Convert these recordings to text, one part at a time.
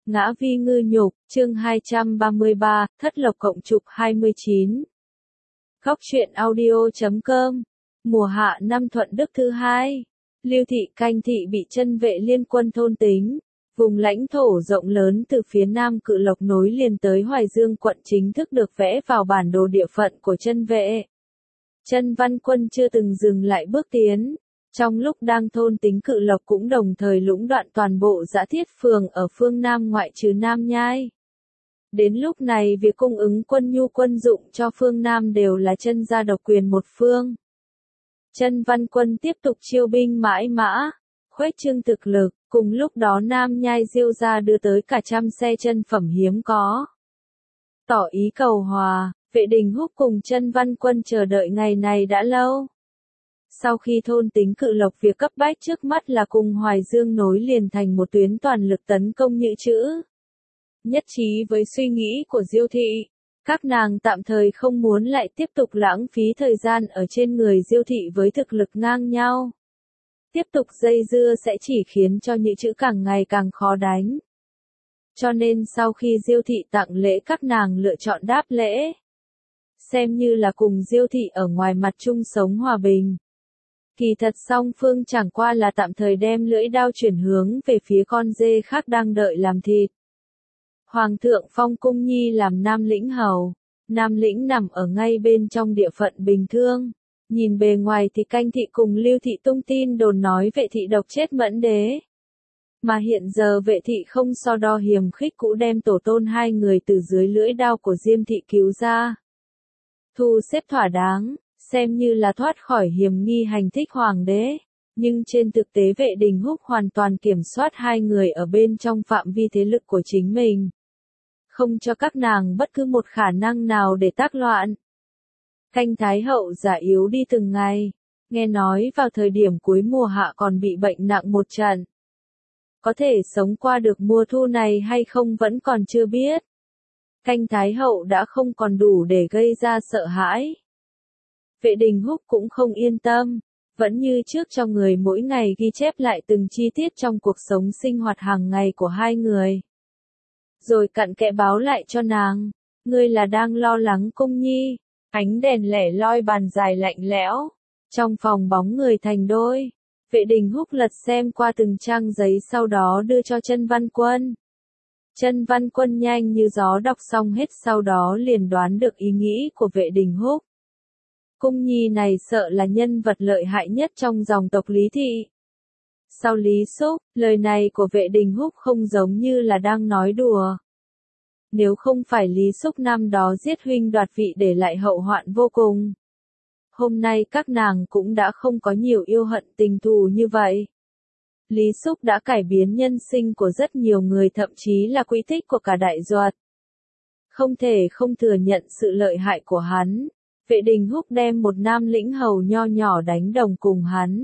Ngã vi ngư nhục, chương 233, thất lộc cộng trục 29. Góc truyện audio.com. Mùa hạ năm Thuận Đức thứ hai. Lưu thị Canh thị bị chân vệ liên quân thôn tính. Vùng lãnh thổ rộng lớn từ phía nam Cự Lộc nối liền tới Hoài Dương quận chính thức được vẽ vào bản đồ địa phận của chân vệ. Chân Văn Quân chưa từng dừng lại bước tiến. Trong lúc đang thôn tính Cự Lộc cũng đồng thời lũng đoạn toàn bộ Dã Thiết phường ở phương Nam ngoại trừ Nam Nhai. Đến lúc này việc cung ứng quân nhu quân dụng cho phương Nam đều là chân gia độc quyền một phương. Chân Văn Quân tiếp tục chiêu binh mãi mã, khuếch trương thực lực, cùng lúc đó Nam Nhai Diêu gia đưa tới cả trăm xe chân phẩm hiếm có. Tỏ ý cầu hòa, Vệ Đình Húc cùng Chân Văn Quân chờ đợi ngày này đã lâu. Sau khi thôn tính Cự Lộc, việc cấp bách trước mắt là cùng Hoài Dương nối liền thành một tuyến toàn lực tấn công Nhữ Chữ. Nhất trí với suy nghĩ của Diêu thị, các nàng tạm thời không muốn lại tiếp tục lãng phí thời gian ở trên người Diêu thị với thực lực ngang nhau. Tiếp tục dây dưa sẽ chỉ khiến cho Nhữ Chữ càng ngày càng khó đánh. Cho nên sau khi Diêu thị tặng lễ, các nàng lựa chọn đáp lễ. Xem như là cùng Diêu thị ở ngoài mặt chung sống hòa bình. Kỳ thật song phương chẳng qua là tạm thời đem lưỡi đao chuyển hướng về phía con dê khác đang đợi làm thịt. Hoàng thượng phong Cung Nhi làm Nam Lĩnh hầu. Nam Lĩnh nằm ở ngay bên trong địa phận Bình Thương. Nhìn bề ngoài thì Canh thị cùng Lưu thị tung tin đồn nói Vệ thị độc chết Mẫn đế. Mà hiện giờ Vệ thị không so đo hiềm khích cũ đem tổ tôn hai người từ dưới lưỡi đao của Diêm thị cứu ra. Thu xếp thỏa đáng, xem như là thoát khỏi hiểm nghi hành thích hoàng đế. Nhưng trên thực tế Vệ Đình Húc hoàn toàn kiểm soát hai người ở bên trong phạm vi thế lực của chính mình. Không cho các nàng bất cứ một khả năng nào để tác loạn. Canh Thái hậu già yếu đi từng ngày. Nghe nói vào thời điểm cuối mùa hạ còn bị bệnh nặng một trận. Có thể sống qua được mùa thu này hay không vẫn còn chưa biết. Canh Thái hậu đã không còn đủ để gây ra sợ hãi. Vệ Đình Húc cũng không yên tâm, vẫn như trước cho người mỗi ngày ghi chép lại từng chi tiết trong cuộc sống sinh hoạt hàng ngày của hai người. Rồi cặn kẽ báo lại cho nàng, ngươi là đang lo lắng Cung Nhi. Ánh đèn lẻ loi bàn dài lạnh lẽo, trong phòng bóng người thành đôi. Vệ Đình Húc lật xem qua từng trang giấy sau đó đưa cho Chân Văn Quân. Chân Văn Quân nhanh như gió đọc xong hết, sau đó liền đoán được ý nghĩ của Vệ Đình Húc. Cung Nhi này sợ là nhân vật lợi hại nhất trong dòng tộc Lý thị. Sau Lý Xúc, lời này của Vệ Đình Húc không giống như là đang nói đùa. Nếu không phải Lý Xúc năm đó giết huynh đoạt vị để lại hậu hoạn vô cùng, hôm nay các nàng cũng đã không có nhiều yêu hận tình thù như vậy. Lý Xúc đã cải biến nhân sinh của rất nhiều người, thậm chí là quy tích của cả Đại Duật. Không thể không thừa nhận sự lợi hại của hắn. Vệ Đình Húc đem một Nam Lĩnh hầu nho nhỏ đánh đồng cùng hắn.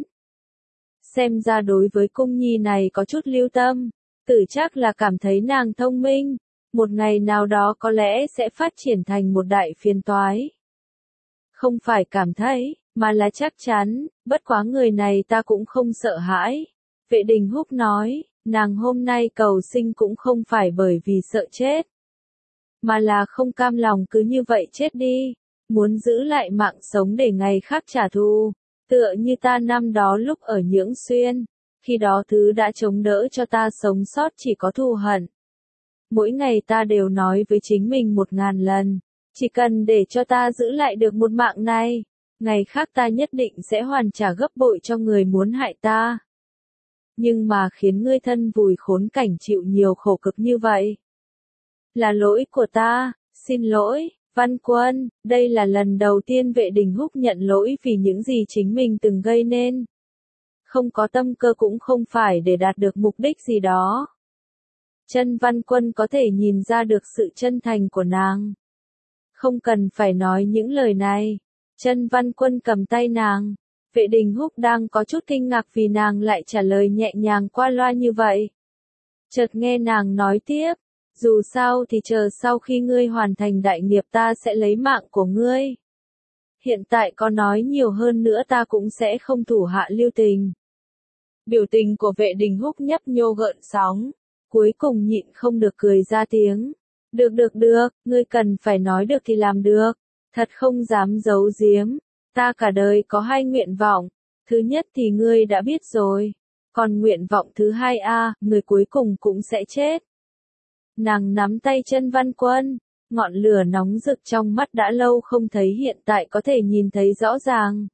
Xem ra đối với Cung Nhi này có chút lưu tâm, tử chắc là cảm thấy nàng thông minh, một ngày nào đó có lẽ sẽ phát triển thành một đại phiền toái. Không phải cảm thấy, mà là chắc chắn, bất quá người này ta cũng không sợ hãi. Vệ Đình Húc nói, nàng hôm nay cầu sinh cũng không phải bởi vì sợ chết, mà là không cam lòng cứ như vậy chết đi, muốn giữ lại mạng sống để ngày khác trả thù. Tựa như ta năm đó lúc ở Nhưỡng Xuyên, khi đó thứ đã chống đỡ cho ta sống sót chỉ có thù hận. Mỗi ngày ta đều nói với chính mình 1000 lần, chỉ cần để cho ta giữ lại được một mạng này, ngày khác ta nhất định sẽ hoàn trả gấp bội cho người muốn hại ta. Nhưng mà khiến ngươi thân vùi khốn cảnh chịu nhiều khổ cực như vậy, là lỗi của ta, xin lỗi. Văn Quân, đây là lần đầu tiên Vệ Đình Húc nhận lỗi vì những gì chính mình từng gây nên. Không có tâm cơ cũng không phải để đạt được mục đích gì đó. Chân Văn Quân có thể nhìn ra được sự chân thành của nàng. Không cần phải nói những lời này. Chân Văn Quân cầm tay nàng. Vệ Đình Húc đang có chút kinh ngạc vì nàng lại trả lời nhẹ nhàng qua loa như vậy. Chợt nghe nàng nói tiếp. Dù sao thì chờ sau khi ngươi hoàn thành đại nghiệp ta sẽ lấy mạng của ngươi. Hiện tại có nói nhiều hơn nữa ta cũng sẽ không thủ hạ lưu tình. Biểu tình của Vệ Đình Húc nhấp nhô gợn sóng. cuối cùng nhịn không được cười ra tiếng. Được, ngươi cần phải nói được thì làm được. Thật không dám giấu giếm. Ta cả đời có 2 nguyện vọng. Thứ nhất thì ngươi đã biết rồi. Còn nguyện vọng thứ 2 người cuối cùng cũng sẽ chết. Nàng nắm tay Chân Văn Quân. Ngọn lửa nóng rực trong mắt đã lâu không thấy hiện tại có thể nhìn thấy rõ ràng.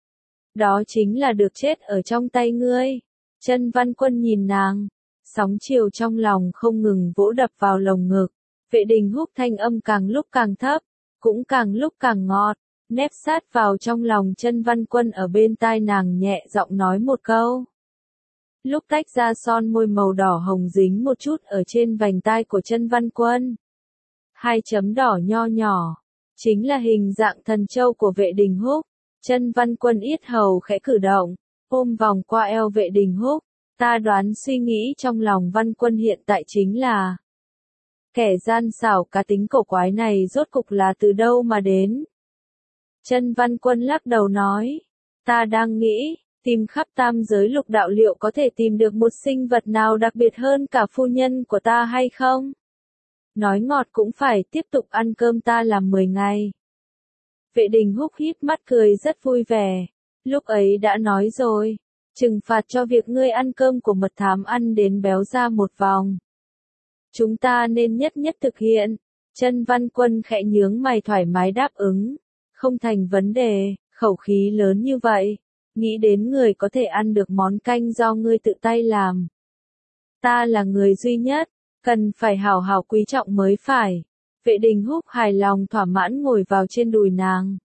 Đó chính là được chết ở trong tay ngươi. Chân Văn Quân nhìn nàng. Sóng chiều trong lòng không ngừng vỗ đập vào lồng ngực. Vệ Đình Húc thanh âm càng lúc càng thấp, cũng càng lúc càng ngọt, nép sát vào trong lòng Chân Văn Quân ở bên tai nàng nhẹ giọng nói một câu. Lúc tách ra son môi màu đỏ hồng dính một chút ở trên vành tai của Chân Văn Quân. 2 chấm đỏ nho nhỏ, chính là hình dạng thần châu của Vệ Đình Húc. Chân Văn Quân yết hầu khẽ cử động, ôm vòng qua eo Vệ Đình Húc. Ta đoán suy nghĩ trong lòng Văn Quân hiện tại chính là kẻ gian xảo cá tính cổ quái này rốt cục là từ đâu mà đến. Chân Văn Quân lắc đầu nói, ta đang nghĩ, tìm khắp tam giới lục đạo liệu có thể tìm được một sinh vật nào đặc biệt hơn cả phu nhân của ta hay không? Nói ngọt cũng phải tiếp tục ăn cơm ta làm 10 ngày. Vệ Đình Húc híp mắt cười rất vui vẻ, lúc ấy đã nói rồi, trừng phạt cho việc ngươi ăn cơm của mật thám ăn đến béo ra một vòng. Chúng ta nên nhất nhất thực hiện. Chân Văn Quân khẽ nhướng mày thoải mái đáp ứng. Không thành vấn đề, khẩu khí lớn như vậy. Nghĩ đến người có thể ăn được món canh do ngươi tự tay làm. Ta là người duy nhất, cần phải hào hào quý trọng mới phải. Vệ Đình Húc hài lòng thỏa mãn ngồi vào trên đùi nàng.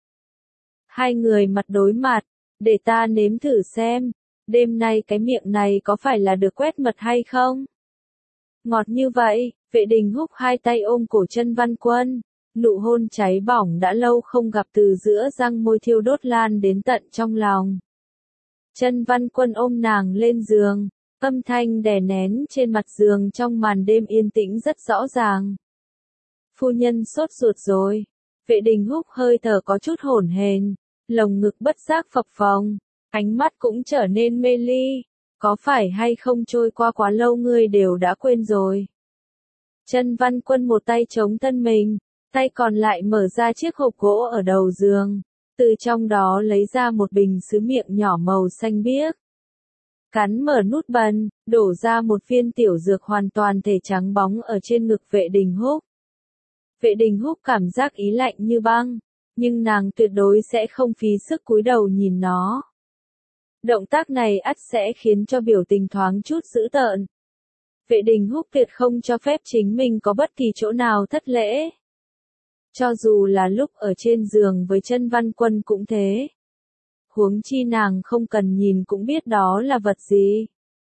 2 người mặt đối mặt, để ta nếm thử xem. Đêm nay cái miệng này có phải là được quét mật hay không? Ngọt như vậy, Vệ Đình Húc 2 tay ôm cổ Chân Văn Quân, nụ hôn cháy bỏng đã lâu không gặp từ giữa răng môi thiêu đốt lan đến tận trong lòng. Chân Văn Quân ôm nàng lên giường, âm thanh đè nén trên mặt giường trong màn đêm yên tĩnh rất rõ ràng. Phu nhân sốt ruột rồi. Vệ Đình Húc hơi thở có chút hổn hển, lồng ngực bất giác phập phồng, ánh mắt cũng trở nên mê ly. Có phải hay không trôi qua quá lâu ngươi đều đã quên rồi. Chân Văn Quân một tay chống thân mình, tay còn lại mở ra chiếc hộp gỗ ở đầu giường, từ trong đó lấy ra một bình sứ miệng nhỏ màu xanh biếc. Cắn mở nút bần, đổ ra một viên tiểu dược hoàn toàn thể trắng bóng ở trên ngực Vệ Đình Húc. Vệ Đình Húc cảm giác ý lạnh như băng, nhưng nàng tuyệt đối sẽ không phí sức cúi đầu nhìn nó. Động tác này ắt sẽ khiến cho biểu tình thoáng chút dữ tợn. Vệ Đình Húc tuyệt không cho phép chính mình có bất kỳ chỗ nào thất lễ. Cho dù là lúc ở trên giường với Chân Văn Quân cũng thế. Huống chi nàng không cần nhìn cũng biết đó là vật gì.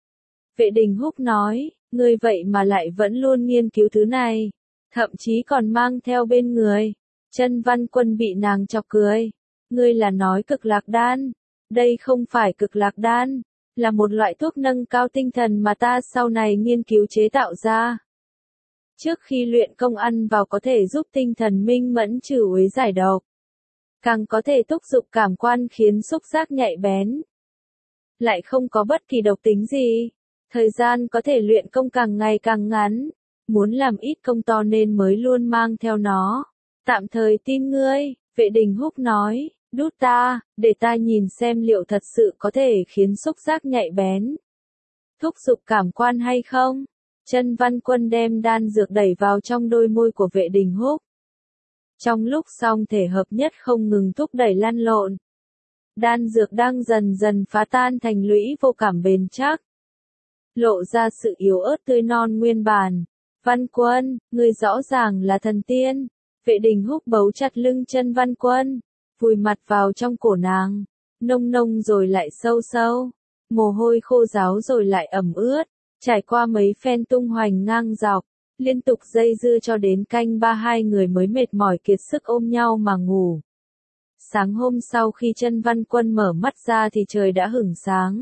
Vệ Đình Húc nói, ngươi vậy mà lại vẫn luôn nghiên cứu thứ này, thậm chí còn mang theo bên người. Chân Văn Quân bị nàng chọc cười. Ngươi là nói cực lạc đan. Đây không phải cực lạc đan, là một loại thuốc nâng cao tinh thần mà ta sau này nghiên cứu chế tạo ra. Trước khi luyện công ăn vào có thể giúp tinh thần minh mẫn trừ uế giải độc. Càng có thể thúc giục cảm quan khiến xúc giác nhạy bén. Lại không có bất kỳ độc tính gì. Thời gian có thể luyện công càng ngày càng ngắn. Muốn làm ít công to nên mới luôn mang theo nó. Tạm thời tin ngươi, Vệ Đình Húc nói. Đút ta, để ta nhìn xem liệu thật sự có thể khiến xúc giác nhạy bén. Thúc giục cảm quan hay không? Chân Văn Quân đem đan dược đẩy vào trong đôi môi của Vệ Đình Húc. Trong lúc song thể hợp nhất không ngừng thúc đẩy lăn lộn. Đan dược đang dần dần phá tan thành lũy vô cảm bền chắc. Lộ ra sự yếu ớt tươi non nguyên bản. Văn Quân, ngươi rõ ràng là thần tiên. Vệ Đình Húc bấu chặt lưng Chân Văn Quân. Vùi mặt vào trong cổ nàng, nông nông rồi lại sâu sâu, mồ hôi khô ráo rồi lại ẩm ướt, trải qua mấy phen tung hoành ngang dọc, liên tục dây dưa cho đến canh 3 2 người mới mệt mỏi kiệt sức ôm nhau mà ngủ. Sáng hôm sau khi Chân Văn Quân mở mắt ra thì trời đã hửng sáng.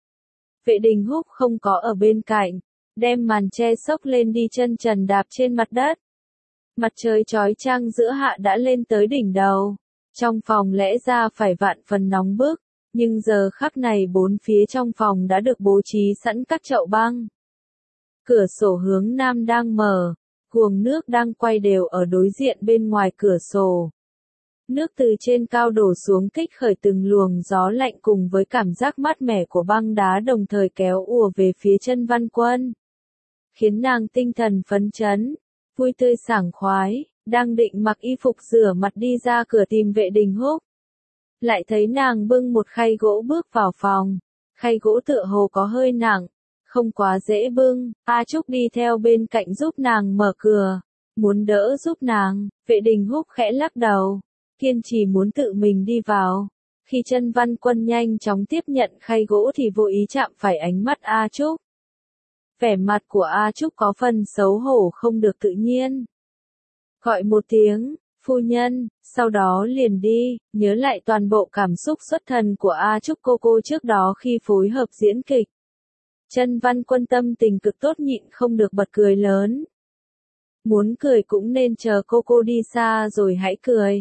Vệ Đình Húc không có ở bên cạnh, đem màn che xốc lên đi chân trần đạp trên mặt đất. Mặt trời chói chang giữa hạ đã lên tới đỉnh đầu. Trong phòng lẽ ra phải vạn phần nóng bức, nhưng giờ khắc này bốn phía trong phòng đã được bố trí sẵn các chậu băng. Cửa sổ hướng nam đang mở, guồng nước đang quay đều ở đối diện bên ngoài cửa sổ. Nước từ trên cao đổ xuống kích khởi từng luồng gió lạnh cùng với cảm giác mát mẻ của băng đá đồng thời kéo ùa về phía chân Văn Quân. Khiến nàng tinh thần phấn chấn, vui tươi sảng khoái, đang định mặc y phục rửa mặt đi ra cửa tìm Vệ Đình Húc. Lại thấy nàng bưng một khay gỗ bước vào phòng, khay gỗ tựa hồ có hơi nặng, không quá dễ bưng, A Trúc đi theo bên cạnh giúp nàng mở cửa, muốn đỡ giúp nàng, Vệ Đình Húc khẽ lắc đầu, kiên trì muốn tự mình đi vào. Khi chân Văn Quân nhanh chóng tiếp nhận khay gỗ thì vô ý chạm phải ánh mắt A Trúc. Vẻ mặt của A Trúc có phần xấu hổ không được tự nhiên. Gọi một tiếng, phu nhân, sau đó liền đi, nhớ lại toàn bộ cảm xúc xuất thần của A Trúc cô trước đó khi phối hợp diễn kịch. Chân Văn Quân tâm tình cực tốt nhịn không được bật cười lớn. Muốn cười cũng nên chờ cô đi xa rồi hãy cười.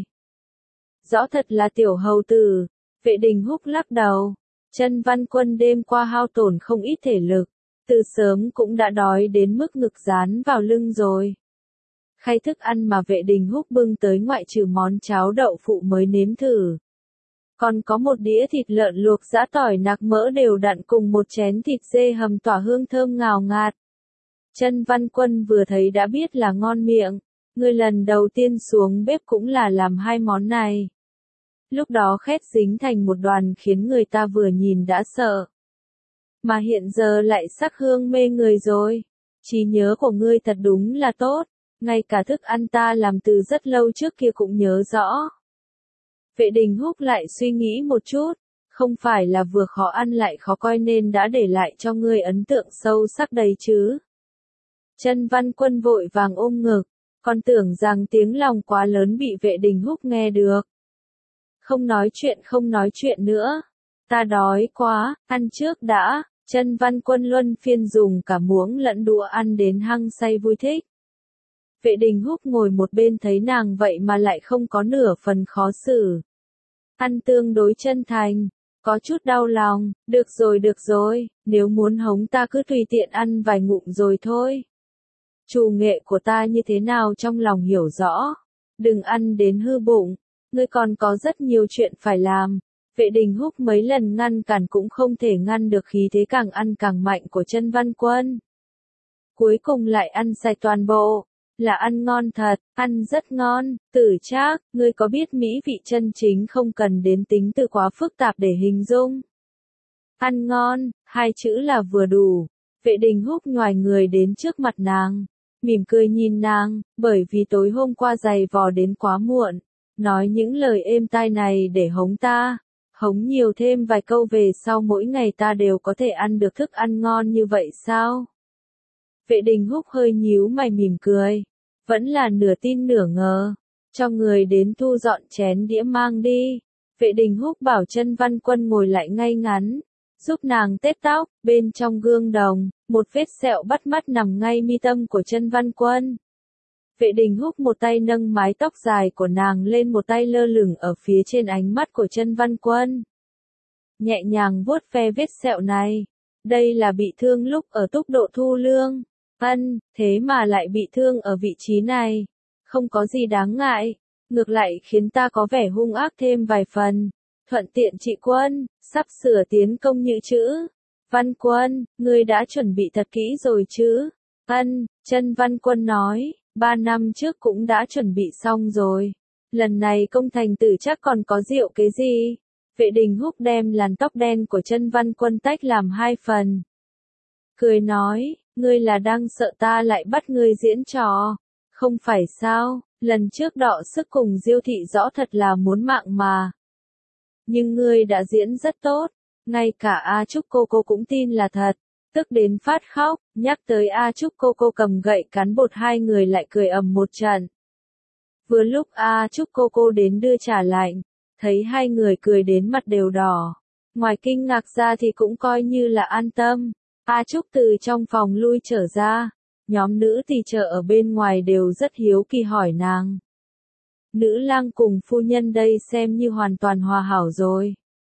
Rõ thật là tiểu hầu tử, Vệ Đình Húc lắc đầu. Chân Văn Quân đêm qua hao tổn không ít thể lực, từ sớm cũng đã đói đến mức ngực dán vào lưng rồi. Khay thức ăn mà Vệ Đình Húc bưng tới ngoại trừ món cháo đậu phụ mới nếm thử. Còn có một đĩa thịt lợn luộc giã tỏi nạc mỡ đều đặn cùng một chén thịt dê hầm tỏa hương thơm ngào ngạt. Chân Văn Quân vừa thấy đã biết là ngon miệng, người lần đầu tiên xuống bếp cũng là làm hai món này. Lúc đó khét dính thành một đoàn khiến người ta vừa nhìn đã sợ. Mà hiện giờ lại sắc hương mê người rồi. Trí nhớ của ngươi thật đúng là tốt, ngay cả thức ăn ta làm từ rất lâu trước kia cũng nhớ rõ. Vệ Đình Húc lại suy nghĩ một chút, không phải là vừa khó ăn lại khó coi nên đã để lại cho ngươi ấn tượng sâu sắc đấy chứ. Chân Văn Quân vội vàng ôm ngực, còn tưởng rằng tiếng lòng quá lớn bị Vệ Đình Húc nghe được. Không nói chuyện nữa. Ta đói quá, ăn trước đã. Chân Văn Quân luân phiên dùng cả muỗng lẫn đũa ăn đến hăng say vui thích. Vệ Đình Húc ngồi một bên thấy nàng vậy mà lại không có nửa phần khó xử. Ăn tương đối chân thành, có chút đau lòng, được rồi, nếu muốn hống ta cứ tùy tiện ăn vài ngụm rồi thôi. Chủ nghệ của ta như thế nào trong lòng hiểu rõ, đừng ăn đến hư bụng, ngươi còn có rất nhiều chuyện phải làm. Vệ Đình Húc mấy lần ngăn cản cũng không thể ngăn được khí thế càng ăn càng mạnh của chân Văn Quân. Cuối cùng lại ăn sạch toàn bộ, là ăn ngon thật, ăn rất ngon, Tử Trác, ngươi có biết mỹ vị chân chính không cần đến tính từ quá phức tạp để hình dung. Ăn ngon, hai chữ là vừa đủ. Vệ Đình Húc nhoài người đến trước mặt nàng, mỉm cười nhìn nàng, bởi vì tối hôm qua giày vò đến quá muộn, nói những lời êm tai này để hống ta. Hống nhiều thêm vài câu về sau mỗi ngày ta đều có thể ăn được thức ăn ngon như vậy sao? Vệ Đình Húc hơi nhíu mày mỉm cười. Vẫn là nửa tin nửa ngờ. Cho người đến thu dọn chén đĩa mang đi. Vệ Đình Húc bảo chân Văn Quân ngồi lại ngay ngắn. Giúp nàng tết tóc, bên trong gương đồng, một vết sẹo bắt mắt nằm ngay mi tâm của chân Văn Quân. Vệ Đình Húc một tay nâng mái tóc dài của nàng lên một tay lơ lửng ở phía trên ánh mắt của chân Văn Quân. Nhẹ nhàng vuốt ve vết sẹo này. Đây là bị thương lúc ở túc độ thu lương. Thế mà lại bị thương ở vị trí này. Không có gì đáng ngại. Ngược lại khiến ta có vẻ hung ác thêm vài phần. Thuận tiện trị quân, sắp sửa tiến công nhự chữ. Văn Quân, ngươi đã chuẩn bị thật kỹ rồi chứ? Chân Văn Quân nói. 3 năm trước cũng đã chuẩn bị xong rồi. Lần này công thành Tử chắc còn có rượu cái gì? Vệ Đình Húc đem làn tóc đen của chân Văn Quân tách làm 2 phần. Cười nói, ngươi là đang sợ ta lại bắt ngươi diễn trò. Không phải sao, lần trước đọ sức cùng Diêu thị rõ thật là muốn mạng mà. Nhưng ngươi đã diễn rất tốt, ngay cả A Trúc cô cũng tin là thật. Tức đến phát khóc, nhắc tới A Trúc cô cầm gậy cán bột hai người lại cười ầm một trận. Vừa lúc A Trúc cô đến đưa trà lạnh, thấy hai người cười đến mặt đều đỏ. Ngoài kinh ngạc ra thì cũng coi như là an tâm. A Trúc từ trong phòng lui trở ra, nhóm nữ tỳ chờ ở bên ngoài đều rất hiếu kỳ hỏi nàng. Nữ lang cùng phu nhân đây xem như hoàn toàn hòa hảo rồi.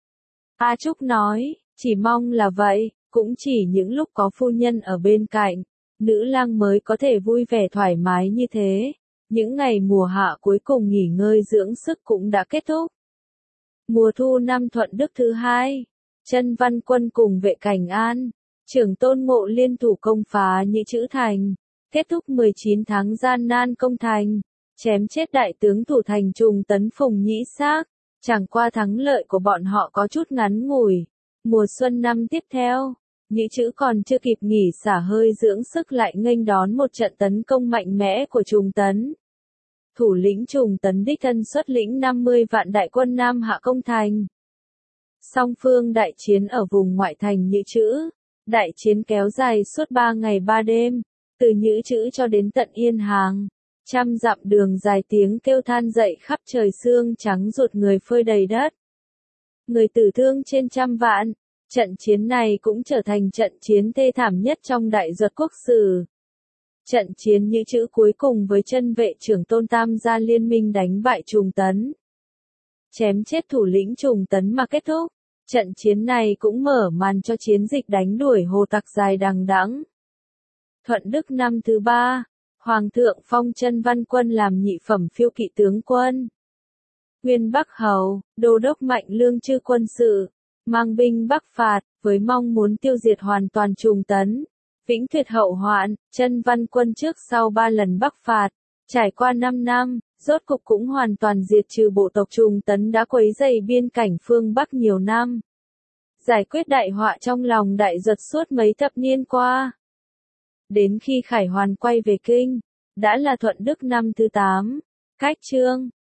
A Trúc nói, chỉ mong là vậy. Cũng chỉ những lúc có phu nhân ở bên cạnh, nữ lang mới có thể vui vẻ thoải mái như thế. Những ngày mùa hạ cuối cùng nghỉ ngơi dưỡng sức cũng đã kết thúc. Mùa thu năm Thuận Đức thứ hai, Chân Văn Quân cùng vệ Cảnh An, Trưởng Tôn Ngộ liên thủ công phá Nhị Trữ Thành, kết thúc 19 tháng gian nan công thành, chém chết đại tướng thủ thành Trùng Tấn Phùng Nhĩ Xác. Chẳng qua thắng lợi của bọn họ có chút ngắn ngủi. Mùa xuân năm tiếp theo, Nhị Trữ còn chưa kịp nghỉ xả hơi dưỡng sức lại nghênh đón một trận tấn công mạnh mẽ của Trùng Tấn. Thủ lĩnh Trùng Tấn đích thân xuất lĩnh 50 vạn đại quân Nam Hạ công thành. Song phương đại chiến ở vùng ngoại thành Nhị Trữ. Đại chiến kéo dài suốt 3 ngày 3 đêm, từ Nhị Trữ cho đến tận Yên Hàng. Trăm dặm đường dài tiếng kêu than dậy khắp trời, xương trắng ruột người phơi đầy đất. Người tử thương trên trăm vạn. Trận chiến này cũng trở thành trận chiến thê thảm nhất trong Đại Duật quốc sử. Trận chiến Nhị Trữ cuối cùng với chân vệ Trưởng Tôn Tam gia liên minh đánh bại Trùng Tấn, chém chết thủ lĩnh Trùng Tấn mà kết thúc. Trận chiến này cũng mở màn cho chiến dịch đánh đuổi Hồ Tặc dài đằng đẵng. Thuận Đức năm thứ ba, Hoàng thượng phong Chân Văn Quân làm nhị phẩm phiêu kỵ tướng quân. Nguyên Bắc Hầu, đô đốc Mạnh Lương chư quân sự, mang binh bắc phạt, với mong muốn tiêu diệt hoàn toàn Trùng Tấn, vĩnh tuyệt hậu hoạn. Chân Văn Quân trước sau 3 lần bắc phạt, trải qua 5 năm, rốt cục cũng hoàn toàn diệt trừ bộ tộc Trùng Tấn đã quấy rầy biên cảnh phương Bắc nhiều năm. Giải quyết đại họa trong lòng Đại Duật suốt mấy thập niên qua. Đến khi Khải Hoàn quay về kinh, đã là Thuận Đức năm thứ 8, cách Trương,